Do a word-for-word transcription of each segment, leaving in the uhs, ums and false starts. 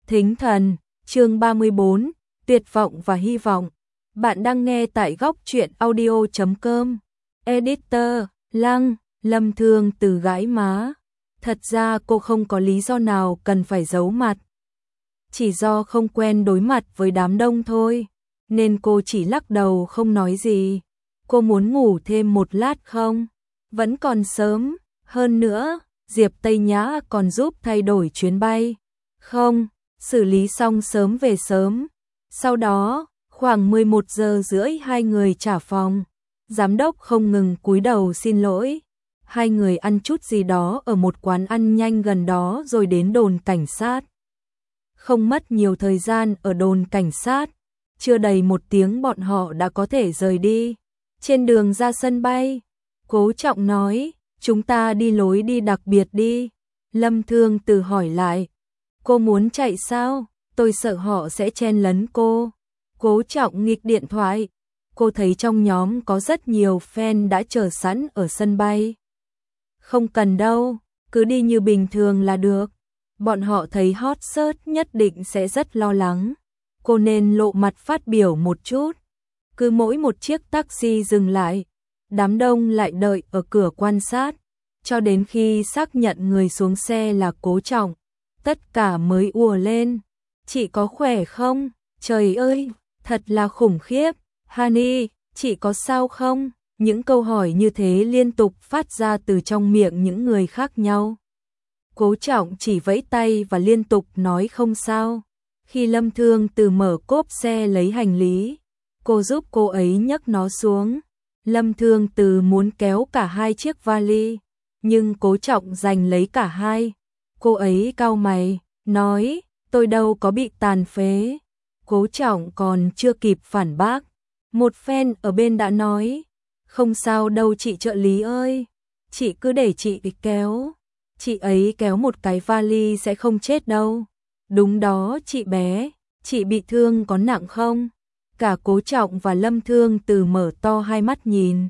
Thính thần, chương ba mươi bốn, tuyệt vọng và hy vọng. Bạn đang nghe tại góc truyện audio chấm com. Editor, Lăng, Lâm Thương Từ gãi má. Thật ra cô không có lý do nào cần phải giấu mặt. Chỉ do không quen đối mặt với đám đông thôi, nên cô chỉ lắc đầu không nói gì. Cô muốn ngủ thêm một lát không? Vẫn còn sớm, hơn nữa, Diệp Tây Nhã còn giúp thay đổi chuyến bay. Không, xử lý xong sớm về sớm. Sau đó, khoảng mười một giờ rưỡi hai người trả phòng. Giám đốc không ngừng cúi đầu xin lỗi. Hai người ăn chút gì đó ở một quán ăn nhanh gần đó rồi đến đồn cảnh sát. Không mất nhiều thời gian ở đồn cảnh sát, chưa đầy một tiếng bọn họ đã có thể rời đi. Trên đường ra sân bay, Cố Trọng nói, chúng ta đi lối đi đặc biệt đi. Lâm Thương Từ hỏi lại, cô muốn chạy sao? Tôi sợ họ sẽ chen lấn cô. Cố Trọng nghịch điện thoại, cô thấy trong nhóm có rất nhiều fan đã chờ sẵn ở sân bay. Không cần đâu, cứ đi như bình thường là được. Bọn họ thấy hot search nhất định sẽ rất lo lắng. Cô nên lộ mặt phát biểu một chút. Cứ mỗi một chiếc taxi dừng lại, đám đông lại đợi ở cửa quan sát, cho đến khi xác nhận người xuống xe là Cố Trọng, tất cả mới ùa lên. Chị có khỏe không? Trời ơi, thật là khủng khiếp. Honey, chị có sao không? Những câu hỏi như thế liên tục phát ra từ trong miệng những người khác nhau. Cố Trọng chỉ vẫy tay và liên tục nói không sao. Khi Lâm Thương Từ mở cốp xe lấy hành lý, cô giúp cô ấy nhấc nó xuống. Lâm Thương Từ muốn kéo cả hai chiếc vali, nhưng Cố Trọng giành lấy cả hai. Cô ấy cau mày, nói, tôi đâu có bị tàn phế. Cố Trọng còn chưa kịp phản bác, một fan ở bên đã nói, không sao đâu chị trợ lý ơi, chị cứ để chị kéo. Chị ấy kéo một cái vali sẽ không chết đâu. Đúng đó chị bé, chị bị thương có nặng không? Cả Cố Trọng và Lâm Thương Từ mở to hai mắt nhìn.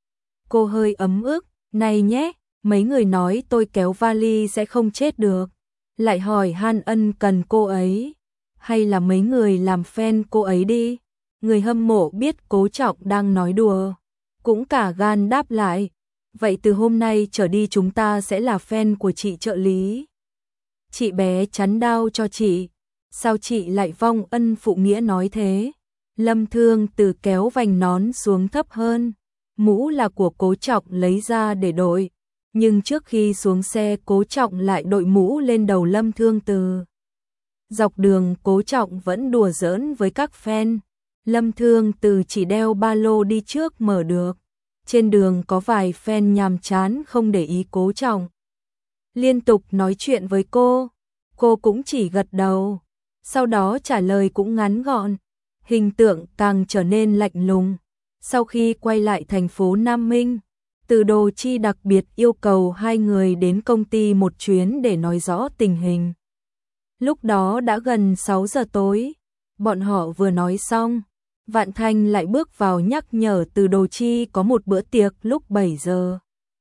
Cô hơi ấm ức, này nhé, mấy người nói tôi kéo vali sẽ không chết được. Lại hỏi han ân cần cô ấy. Hay là mấy người làm fan cô ấy đi? Người hâm mộ biết Cố Trọng đang nói đùa, cũng cả gan đáp lại. Vậy từ hôm nay trở đi chúng ta sẽ là fan của chị trợ lý. Chị bé chắn đau cho chị. Sao chị lại vong ân phụ nghĩa nói thế? Lâm Thương Từ kéo vành nón xuống thấp hơn. Mũ là của Cố Trọng lấy ra để đội. Nhưng trước khi xuống xe Cố Trọng lại đội mũ lên đầu Lâm Thương Từ. Dọc đường Cố Trọng vẫn đùa giỡn với các fan. Lâm Thương Từ chỉ đeo ba lô đi trước mở được. Trên đường có vài fan nhàm chán không để ý Cố Trọng, liên tục nói chuyện với cô. Cô cũng chỉ gật đầu, sau đó trả lời cũng ngắn gọn. Hình tượng càng trở nên lạnh lùng. Sau khi quay lại thành phố Nam Minh, Từ Đồ Chi đặc biệt yêu cầu hai người đến công ty một chuyến để nói rõ tình hình. Lúc đó đã gần sáu giờ tối, bọn họ vừa nói xong, Vạn Thanh lại bước vào nhắc nhở Từ Đồ Chi có một bữa tiệc lúc bảy giờ.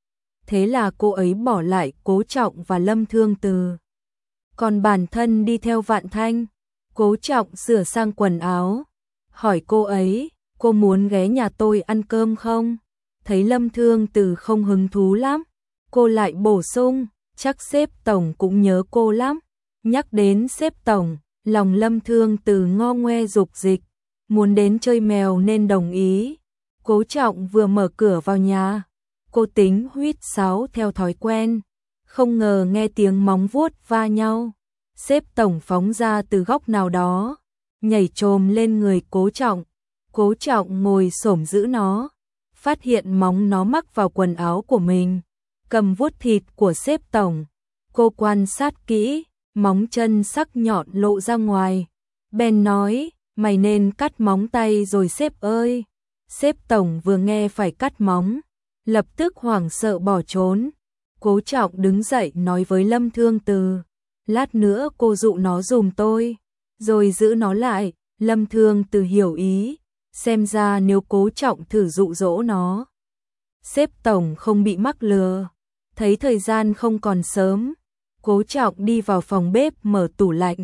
Thế là cô ấy bỏ lại Cố Trọng và Lâm Thương Từ. Còn bản thân đi theo Vạn Thanh. Cố Trọng sửa sang quần áo, hỏi cô ấy, cô muốn ghé nhà tôi ăn cơm không? Thấy Lâm Thương Từ không hứng thú lắm, cô lại bổ sung, chắc sếp tổng cũng nhớ cô lắm. Nhắc đến sếp tổng, lòng Lâm Thương Từ ngo ngoe dục dịch, muốn đến chơi mèo nên đồng ý. Cố Trọng vừa mở cửa vào nhà, cô tính huýt sáo theo thói quen, không ngờ nghe tiếng móng vuốt va nhau. Sếp tổng phóng ra từ góc nào đó, nhảy chồm lên người Cố Trọng. Cố Trọng ngồi xổm giữ nó, phát hiện móng nó mắc vào quần áo của mình, cầm vuốt thịt của sếp tổng. Cô quan sát kỹ, móng chân sắc nhọn lộ ra ngoài. Bèn nói, mày nên cắt móng tay rồi sếp ơi. Sếp tổng vừa nghe phải cắt móng, lập tức hoảng sợ bỏ trốn. Cố Trọng đứng dậy nói với Lâm Thương Từ, lát nữa cô dụ nó giùm tôi, rồi giữ nó lại. Lâm Thương Từ hiểu ý, xem ra nếu Cố Trọng thử dụ dỗ nó, sếp tổng không bị mắc lừa. Thấy thời gian không còn sớm, Cố Trọng đi vào phòng bếp mở tủ lạnh,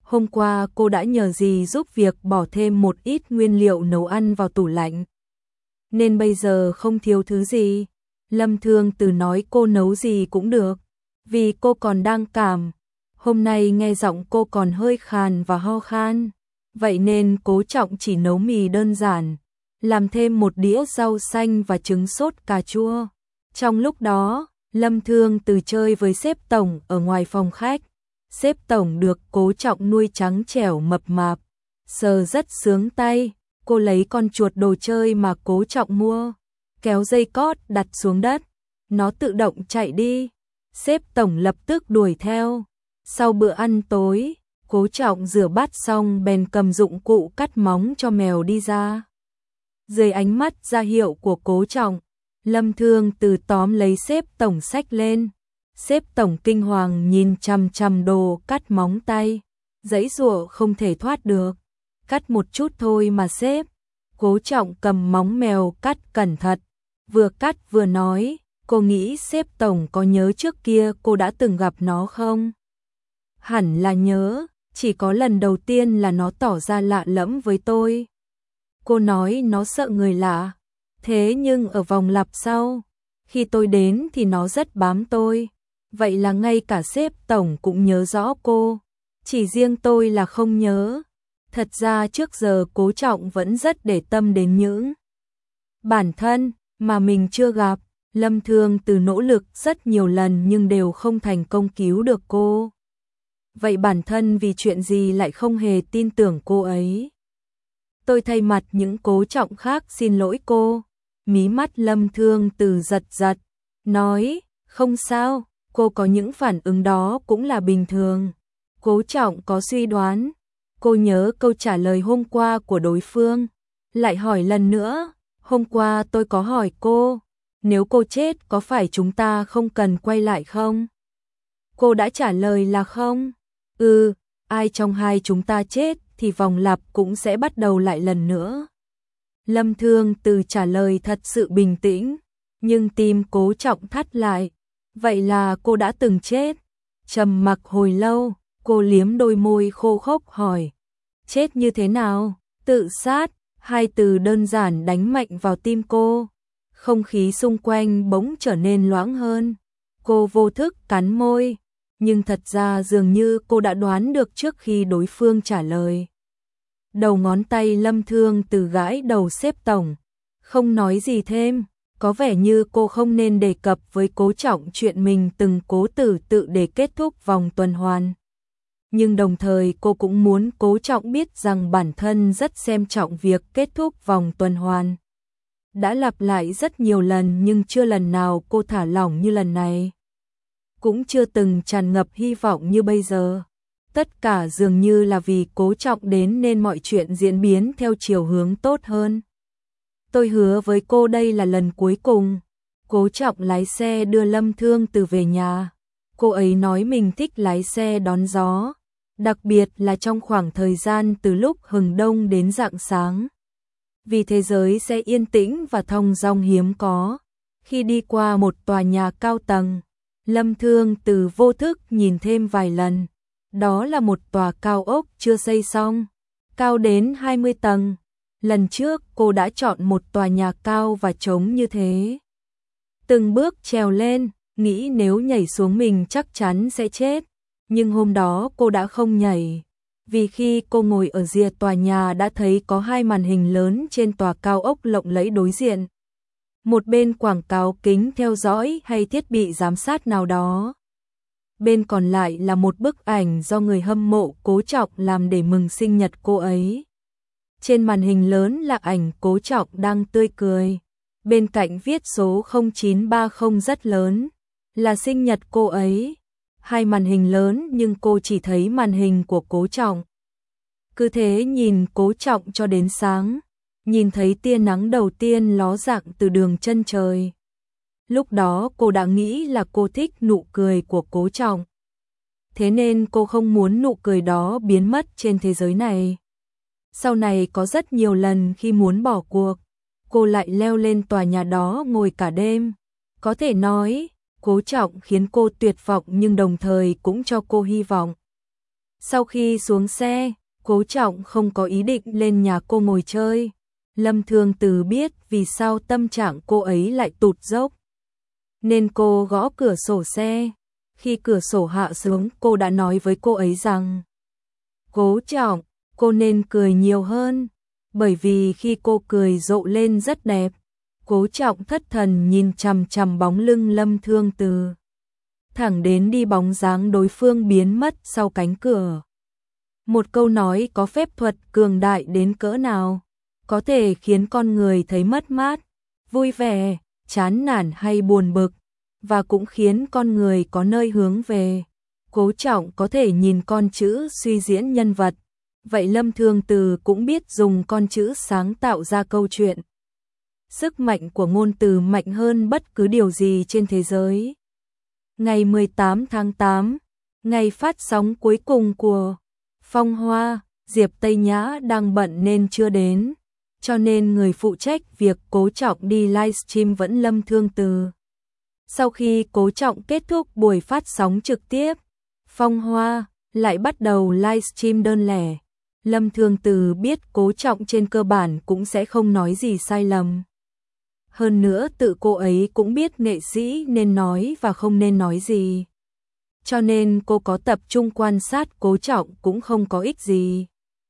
Hôm qua cô đã nhờ dì giúp việc bỏ thêm một ít nguyên liệu nấu ăn vào tủ lạnh. Nên bây giờ không thiếu thứ gì. Lâm Thương Từ nói cô nấu gì cũng được. Vì cô còn đang cảm. Hôm nay nghe giọng cô còn hơi khàn và ho khan. Vậy nên Cố Trọng chỉ nấu mì đơn giản. Làm thêm một đĩa rau xanh và trứng sốt cà chua. Trong lúc đó, Lâm Thương Từ chơi với sếp tổng ở ngoài phòng khách. Sếp tổng được Cố Trọng nuôi trắng trẻo mập mạp, sờ rất sướng tay. Cô lấy con chuột đồ chơi mà Cố Trọng mua, kéo dây cót đặt xuống đất, nó tự động chạy đi. Sếp tổng lập tức đuổi theo. Sau bữa ăn tối, Cố Trọng rửa bát xong bèn cầm dụng cụ cắt móng cho mèo đi ra. Dưới ánh mắt ra hiệu của Cố Trọng, Lâm Thương Từ tóm lấy sếp tổng xách lên. Sếp tổng kinh hoàng nhìn chằm chằm đồ cắt móng tay, giãy giụa không thể thoát được. Cắt một chút thôi mà sếp. Cố Trọng cầm móng mèo cắt cẩn thận, vừa cắt vừa nói, cô nghĩ sếp tổng có nhớ trước kia cô đã từng gặp nó không? Hẳn là nhớ, chỉ có lần đầu tiên là nó tỏ ra lạ lẫm với tôi. Cô nói nó sợ người lạ, thế nhưng ở vòng lặp sau, khi tôi đến thì nó rất bám tôi. Vậy là ngay cả sếp tổng cũng nhớ rõ cô, chỉ riêng tôi là không nhớ. Thật ra trước giờ Cố Trọng vẫn rất để tâm đến những bản thân mà mình chưa gặp. Lâm Thương Từ nỗ lực rất nhiều lần nhưng đều không thành công cứu được cô. Vậy bản thân vì chuyện gì lại không hề tin tưởng cô ấy? Tôi thay mặt những Cố Trọng khác xin lỗi cô. Mí mắt Lâm Thương Từ giật giật, nói, không sao, cô có những phản ứng đó cũng là bình thường. Cố Trọng có suy đoán. Cô nhớ câu trả lời hôm qua của đối phương, lại hỏi lần nữa. Hôm qua tôi có hỏi cô, nếu cô chết có phải chúng ta không cần quay lại không? Cô đã trả lời là không. Ừ, ai trong hai chúng ta chết thì vòng lặp cũng sẽ bắt đầu lại lần nữa. Lâm Thương Từ trả lời thật sự bình tĩnh, nhưng tim Cố Trọng thắt lại. Vậy là cô đã từng chết. Trầm mặc hồi lâu, cô liếm đôi môi khô khốc hỏi, chết như thế nào? Tự sát. Hai từ đơn giản đánh mạnh vào tim cô. Không khí xung quanh bỗng trở nên loãng hơn. Cô vô thức cắn môi, nhưng thật ra dường như cô đã đoán được trước khi đối phương trả lời. Đầu ngón tay Lâm Thương Từ gãi đầu sếp tổng, không nói gì thêm. Có vẻ như cô không nên đề cập với Cố Trọng chuyện mình từng cố tử tự để kết thúc vòng tuần hoàn. Nhưng đồng thời cô cũng muốn Cố Trọng biết rằng bản thân rất xem trọng việc kết thúc vòng tuần hoàn. Đã lặp lại rất nhiều lần nhưng chưa lần nào cô thả lỏng như lần này. Cũng chưa từng tràn ngập hy vọng như bây giờ. Tất cả dường như là vì Cố Trọng đến nên mọi chuyện diễn biến theo chiều hướng tốt hơn. Tôi hứa với cô đây là lần cuối cùng. Cố Trọng lái xe đưa Lâm Thương Từ về nhà. Cô ấy nói mình thích lái xe đón gió, đặc biệt là trong khoảng thời gian từ lúc hừng đông đến rạng sáng. Vì thế giới sẽ yên tĩnh và thong dong hiếm có. Khi đi qua một tòa nhà cao tầng, Lâm Thương Từ vô thức nhìn thêm vài lần. Đó là một tòa cao ốc chưa xây xong, cao đến hai mươi tầng. Lần trước cô đã chọn một tòa nhà cao và trống như thế. Từng bước trèo lên, nghĩ nếu nhảy xuống mình chắc chắn sẽ chết. Nhưng hôm đó cô đã không nhảy. Vì khi cô ngồi ở rìa tòa nhà đã thấy có hai màn hình lớn trên tòa cao ốc lộng lẫy đối diện. Một bên quảng cáo kính theo dõi hay thiết bị giám sát nào đó. Bên còn lại là một bức ảnh do người hâm mộ Cố Trọng làm để mừng sinh nhật cô ấy. Trên màn hình lớn là ảnh Cố Trọng đang tươi cười. Bên cạnh viết số không chín ba không rất lớn, là sinh nhật cô ấy. Hai màn hình lớn nhưng cô chỉ thấy màn hình của Cố Trọng. Cứ thế nhìn Cố Trọng cho đến sáng, nhìn thấy tia nắng đầu tiên ló dạng từ đường chân trời. Lúc đó cô đã nghĩ là cô thích nụ cười của Cố Trọng. Thế nên cô không muốn nụ cười đó biến mất trên thế giới này. Sau này có rất nhiều lần khi muốn bỏ cuộc, cô lại leo lên tòa nhà đó ngồi cả đêm. Có thể nói, Cố Trọng khiến cô tuyệt vọng nhưng đồng thời cũng cho cô hy vọng. Sau khi xuống xe, Cố Trọng không có ý định lên nhà cô ngồi chơi. Lâm Thương Từ biết vì sao tâm trạng cô ấy lại tụt dốc, nên cô gõ cửa sổ xe. Khi cửa sổ hạ xuống, cô đã nói với cô ấy rằng: Cố Trọng, cô nên cười nhiều hơn, bởi vì khi cô cười rộ lên rất đẹp. Cố Trọng thất thần nhìn chằm chằm bóng lưng Lâm Thương Từ, thẳng đến đi bóng dáng đối phương biến mất sau cánh cửa. Một câu nói có phép thuật cường đại đến cỡ nào, có thể khiến con người thấy mất mát, vui vẻ, chán nản hay buồn bực, và cũng khiến con người có nơi hướng về. Cố Trọng có thể nhìn con chữ suy diễn nhân vật, vậy Lâm Thương Từ cũng biết dùng con chữ sáng tạo ra câu chuyện. Sức mạnh của ngôn từ mạnh hơn bất cứ điều gì trên thế giới. Ngày mười tám tháng tám, ngày phát sóng cuối cùng của Phong Hoa, Diệp Tây Nhã đang bận nên chưa đến, cho nên người phụ trách việc Cố Trọng đi livestream vẫn Lâm Thương Từ. Sau khi Cố Trọng kết thúc buổi phát sóng trực tiếp, Phong Hoa lại bắt đầu livestream đơn lẻ. Lâm Thương Từ biết Cố Trọng trên cơ bản cũng sẽ không nói gì sai lầm. Hơn nữa tự cô ấy cũng biết nghệ sĩ nên nói và không nên nói gì. Cho nên cô có tập trung quan sát Cố Trọng cũng không có ích gì.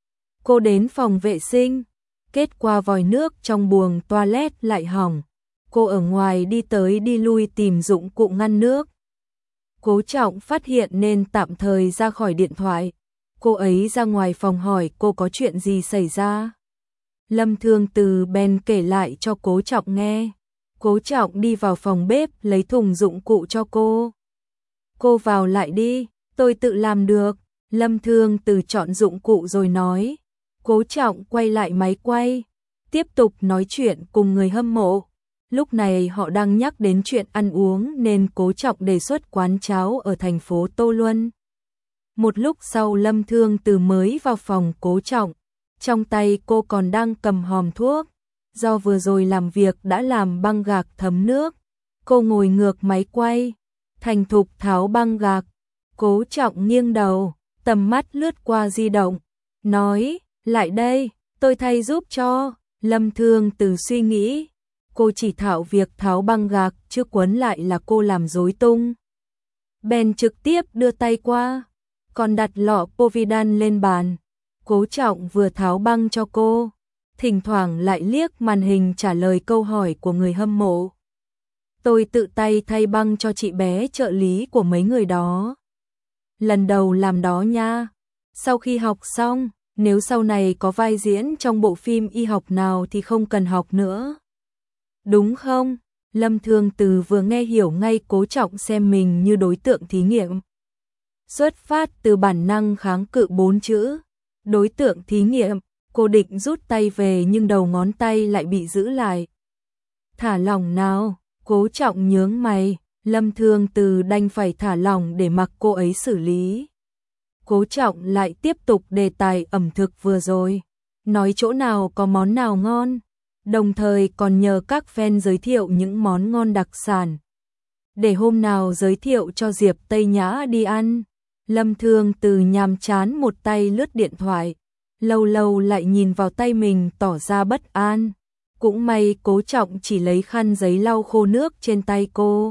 Cô đến phòng vệ sinh, kết quả vòi nước trong buồng toilet lại hỏng. Cô ở ngoài đi tới đi lui tìm dụng cụ ngăn nước. Cố Trọng phát hiện nên tạm thời ra khỏi điện thoại. Cô ấy ra ngoài phòng hỏi cô có chuyện gì xảy ra. Lâm Thương Từ bèn kể lại cho Cố Trọng nghe. Cố Trọng đi vào phòng bếp lấy thùng dụng cụ cho cô. Cô vào lại đi, tôi tự làm được. Lâm Thương Từ chọn dụng cụ rồi nói. Cố Trọng quay lại máy quay, tiếp tục nói chuyện cùng người hâm mộ. Lúc này họ đang nhắc đến chuyện ăn uống nên Cố Trọng đề xuất quán cháo ở thành phố Tô Luân. Một lúc sau Lâm Thương Từ mới vào phòng Cố Trọng. Trong tay cô còn đang cầm hòm thuốc. Do vừa rồi làm việc đã làm băng gạc thấm nước, cô ngồi ngược máy quay, thành thục tháo băng gạc. Cố Trọng nghiêng đầu, tầm mắt lướt qua di động, nói, lại đây, tôi thay giúp cho. Lâm Thương Từ suy nghĩ, cô chỉ thạo việc tháo băng gạc chứ quấn lại là cô làm rối tung. Bèn trực tiếp đưa tay qua, còn đặt lọ Povidone lên bàn. Cố Trọng vừa tháo băng cho cô, thỉnh thoảng lại liếc màn hình trả lời câu hỏi của người hâm mộ. Tôi tự tay thay băng cho chị bé trợ lý của mấy người đó. Lần đầu làm đó nha. Sau khi học xong, nếu sau này có vai diễn trong bộ phim y học nào thì không cần học nữa. Đúng không? Lâm Thương Từ vừa nghe hiểu ngay Cố Trọng xem mình như đối tượng thí nghiệm. Xuất phát từ bản năng kháng cự bốn chữ. Đối tượng thí nghiệm, cô định rút tay về nhưng đầu ngón tay lại bị giữ lại. Thả lỏng nào, Cố Trọng nhướng mày, Lâm Thương Từ đành phải thả lỏng để mặc cô ấy xử lý. Cố Trọng lại tiếp tục đề tài ẩm thực vừa rồi, nói chỗ nào có món nào ngon, đồng thời còn nhờ các fan giới thiệu những món ngon đặc sản. Để hôm nào giới thiệu cho Diệp Tây Nhã đi ăn. Lâm Thương Từ nhàm chán một tay lướt điện thoại, lâu lâu lại nhìn vào tay mình tỏ ra bất an. Cũng may Cố Trọng chỉ lấy khăn giấy lau khô nước trên tay cô.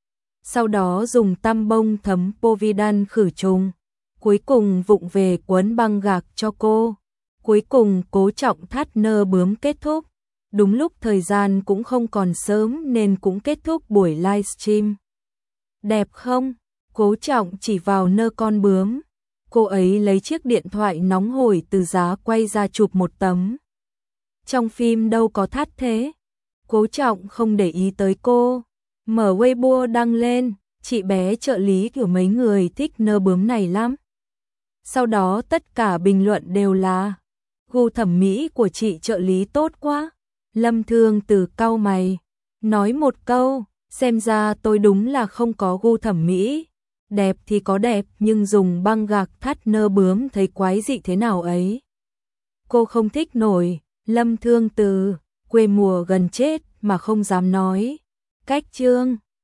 Sau đó dùng tăm bông thấm Povidone khử trùng. Cuối cùng vụng về quấn băng gạc cho cô. Cuối cùng Cố Trọng thắt nơ bướm kết thúc. Đúng lúc thời gian cũng không còn sớm nên cũng kết thúc buổi livestream. Đẹp không? Cố Trọng chỉ vào nơ con bướm. Cô ấy lấy chiếc điện thoại nóng hổi từ giá quay ra chụp một tấm. Trong phim đâu có thắt thế. Cố Trọng không để ý tới cô. Mở Weibo đăng lên, chị bé trợ lý của mấy người thích nơ bướm này lắm. Sau đó tất cả bình luận đều là gu thẩm mỹ của chị trợ lý tốt quá. Lâm Thương Từ cau mày, nói một câu, xem ra tôi đúng là không có gu thẩm mỹ. Đẹp thì có đẹp nhưng dùng băng gạc thắt nơ bướm thấy quái dị thế nào ấy. Cô không thích nổi. Lâm Thương Từ, quê mùa gần chết mà không dám nói. Cách chương